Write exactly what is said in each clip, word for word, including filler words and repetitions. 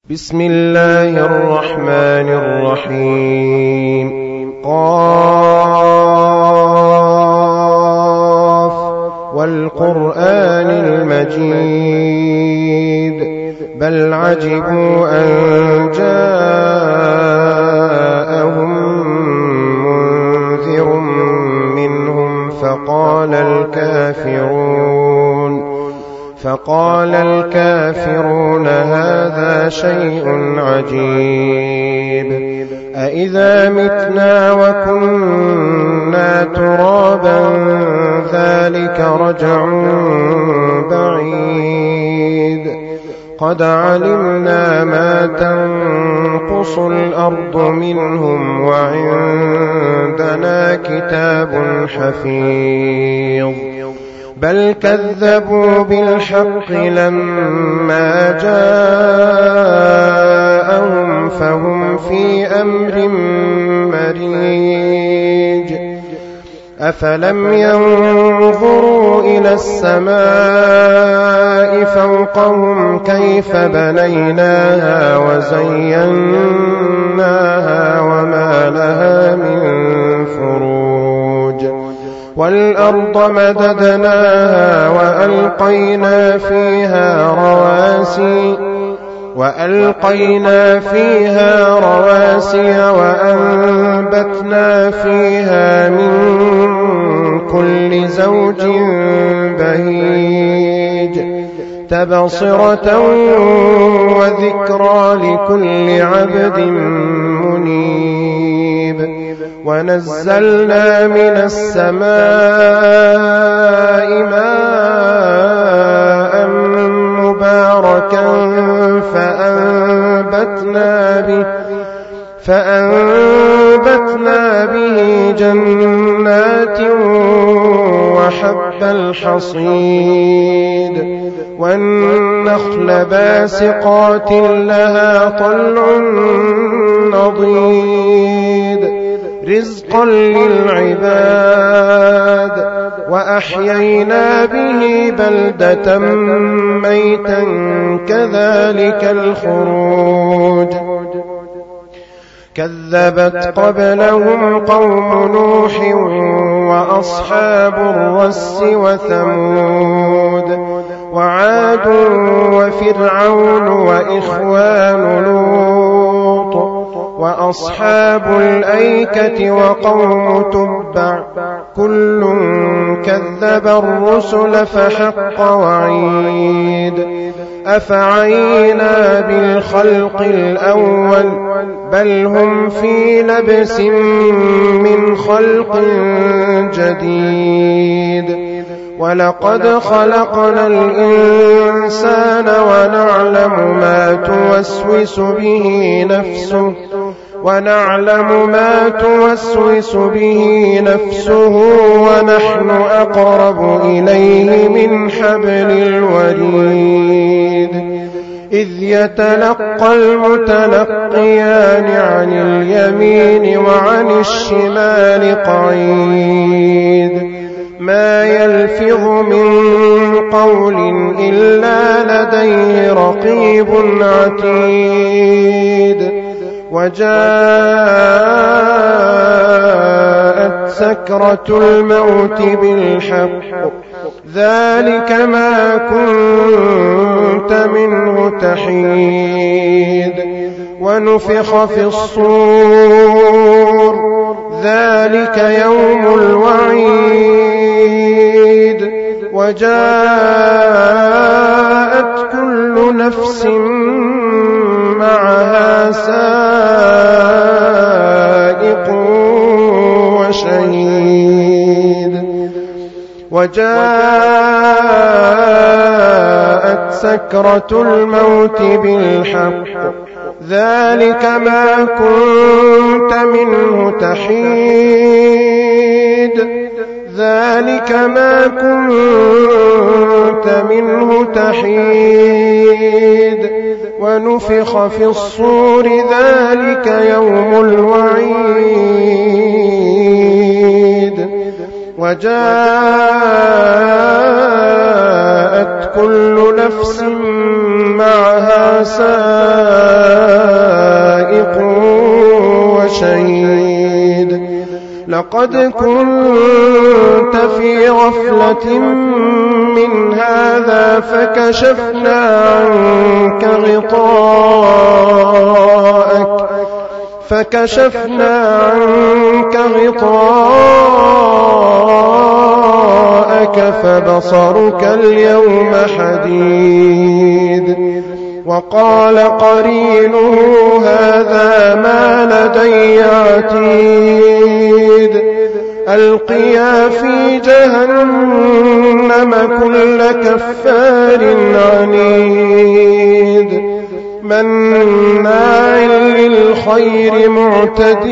بسم الله الرحمن الرحيم. قاف والقرآن المجيد بل عجبوا أن جاءهم منذر منهم فقال الكافرون فقال الكافرون هذا شيء عجيب أإذا متنا وكنا ترابا ذلك رجع بعيد قد علمنا ما تنقص الأرض منهم وعندنا كتاب حفيظ بل كذبوا بالحق لما جاءهم فهم في أمر مريج أفلم ينظروا إلى السماء فوقهم كيف بنيناها وزيناها وما لها من فروج والأرض مددناها وألقينا فيها رواسي وألقينا فيها رواسي وأنبتنا فيها من كل زوج بهيج تبصرة وذكرى لكل عبد منيب ونزلنا من السماء ماء مباركا فأنبتنا به فأنبتنا به جنات وحب الحصيد والنخل باسقات لها طلع نضيد رزقا للعباد وأحيينا به بلدة ميتا كذلك الخروج كذبت قبلهم قوم نوح وأصحاب الرس وثمود وعاد وفرعون وإخوان لوط وأصحاب الأيكة وقوم تبع كل كذب الرسل فحق وعيد أفعينا بالخلق الأول بل هم في لبس من خلق جديد ولقد خلقنا الإنسان ونعلم ما توسوس به نفسه ونعلم ما توسوس به نفسه ونحن أقرب إليه من حبل الوريد إذ يتلقى المتلقيان عن اليمين وعن الشمال قعيد ما يلفظ من قول إلا لديه رقيب عتيد وجاءت سكرة الموت بالحق ذلك ما كنت منه تحيد ونفخ في الصور ذلك يوم الوعيد وجاءت كل نفس معها سائق وشهيد وجاءت سكرة الموت بالحق ذلك ما كنت منه تحيد ذلك ما كنت منه تحيد ونفخ في الصور ذلك يوم الوعيد وجاءت كل نفس معها سائق شهيد لقد كنت في غفلة من هذا فكشفنا عنك غطاءك فكشفنا عنك غطاءك فبصرك اليوم حديد وقال قرينه هذا ما لدي عتيد ألقيا في جهنم كل كفار عنيد مناع للخير معتد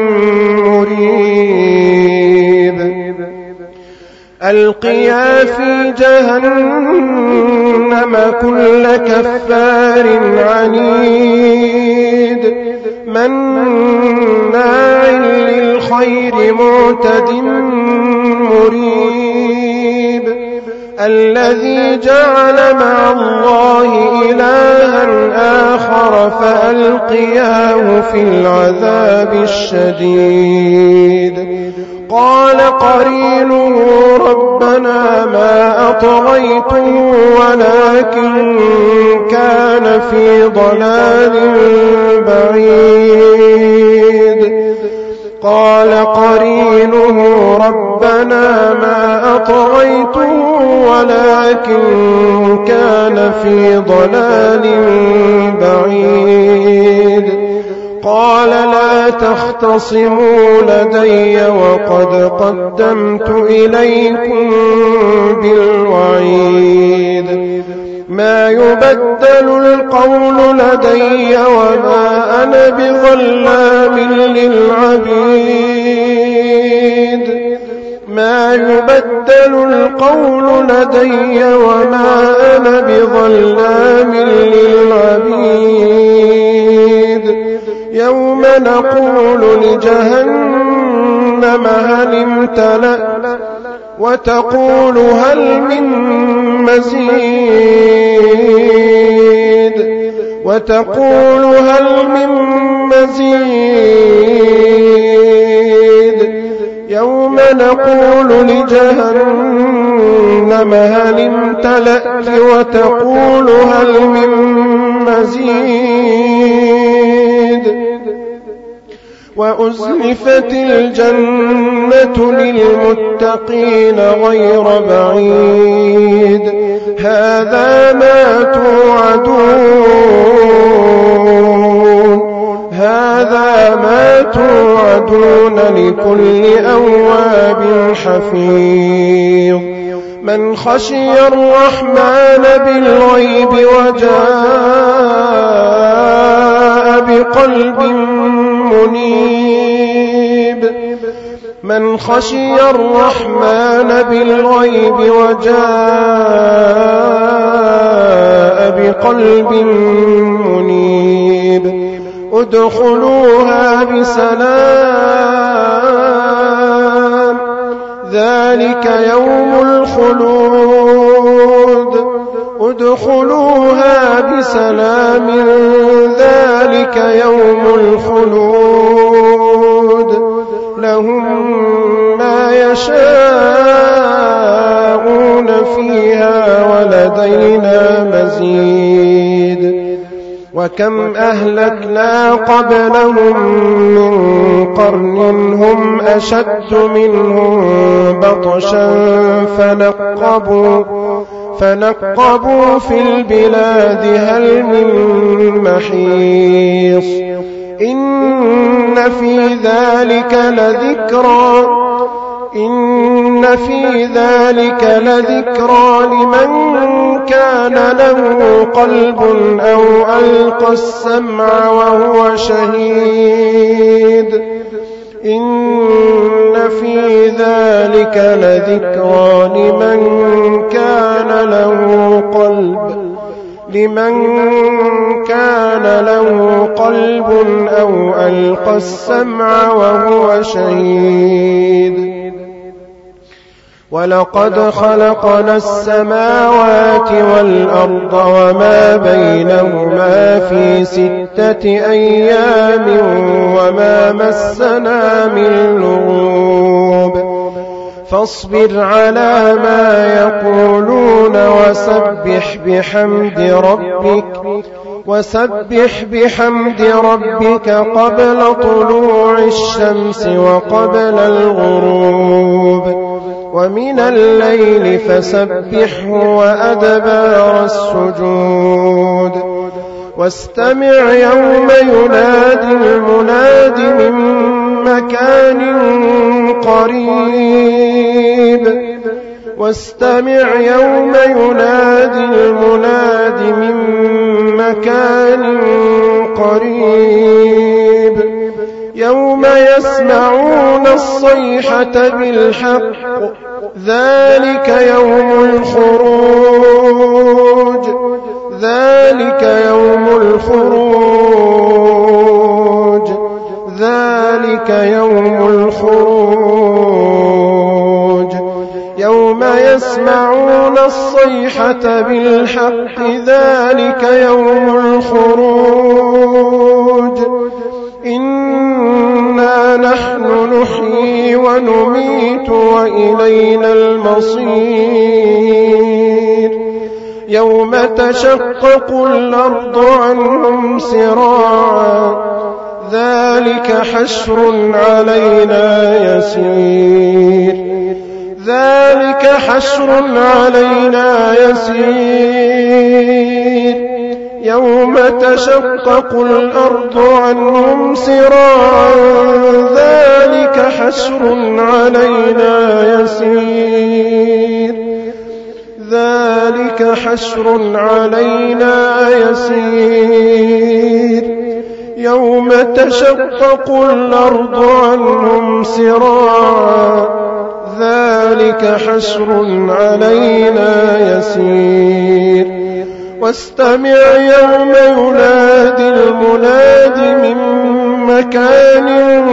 مريب ألقيا في جهنم كل كفار عنيد مناع للخير معتد مريب الذي جعل مع الله إلها آخر فألقياه في العذاب الشديد قال قرينه ربنا ما أطغيته ولكن كان في ضلال بعيد قال قرينه ربنا ما أطغيته ولكن كان في ضلال بعيد قال لا تختصموا لدي وقد قدمت إليكم بالوعيد ما يبدل القول لدي وما أنا بظلام للعبيد ما يبدل القول لدي وما أنا بظلام للعبيد يوم نقول لجهنم هل امتلأت وتقول هل من مزيد وتقول هل من مزيد يوم نقول لجهنم هل امتلأت وتقول هل من مزيد وأزلفت الجنة للمتقين غير بعيد هذا ما توعدون هذا ما توعدون لكل أواب حفيظ من خشي الرحمن بالغيب وجاء بقلب منيب من خشي الرحمن بالغيب وجاء بقلب منيب ادخلوها بسلام ذلك يوم الخلود ادخلوها بسلام ذلك يوم الخلود لهم ما يشاءون فيها ولدينا مزيد وكم أهلكنا قبلهم من قرن هم أشد منهم بطشا فنقبوا فنقبوا في البلاد هل من محيص إن في ذلك لذكرى إن في ذلك لذكرى لمن كان له قلب أو ألقى السمع وهو شهيد إن في ذلك لذكرى لمن كان له قلب لمن كان له قلب أو ألقى السمع وهو شهيد ولقد خلقنا السماوات والأرض وما بينهما في ستة أيام وما مسنا من لغوب فاصبر على ما يقولون وسبح بحمد ربك وسبح بحمد ربك قبل طلوع الشمس وقبل الغروب ومن الليل فسبحه وأدبار السجود واستمع يوم ينادي المناد من مكان قريب واستمع يوم ينادي المناد من مكان قريب يوم يسمعون الصيحة بالحق ذلك يوم الخروج ذلك يوم الخروج ذلك يوم الخروج يوم يسمعون الصيحة بالحق ذلك يوم الخروج إنا نحن نحيي ونميت وإلينا المصير يوم تشقق الأرض عنهم سراعا ذلك حشر علينا يسير ذلك حشر علينا يسير يوم تشقق الأرض عنهم سراعا ذلك حشر علينا يسير ذلك حشر علينا يسير يوم تشقق الأرض عنهم سراعا ذلك حشر علينا يسير واستمع يوم ينادي المناد من مكان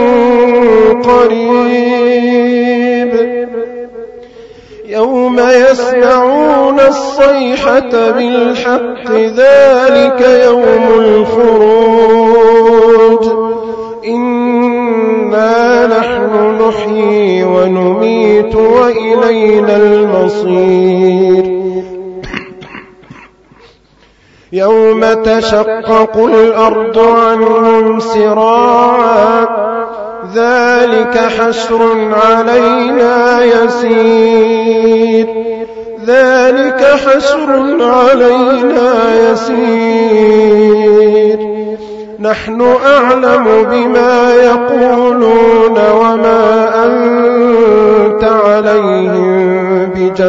قريب يوم يسمعون الصيحة بالحق ذلك يوم الخروج إنا نحن نحيي ونميت وإلينا المصير يوم تشقق الأرض عنهم سراعا ذلك حشر علينا يسير ذلك حشر علينا يسير نحن أعلم بما يقولون وما أنت عليهم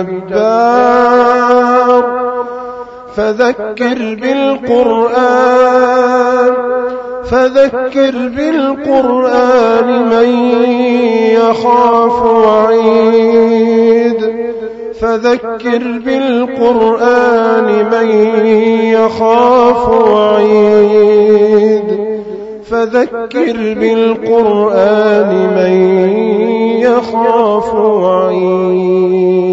بجبار فذكر بالقرآن فذكر بالقرآن من يخاف وعيد فذكر بالقرآن من يخاف وعيد فذكر بالقرآن من يخاف وعيد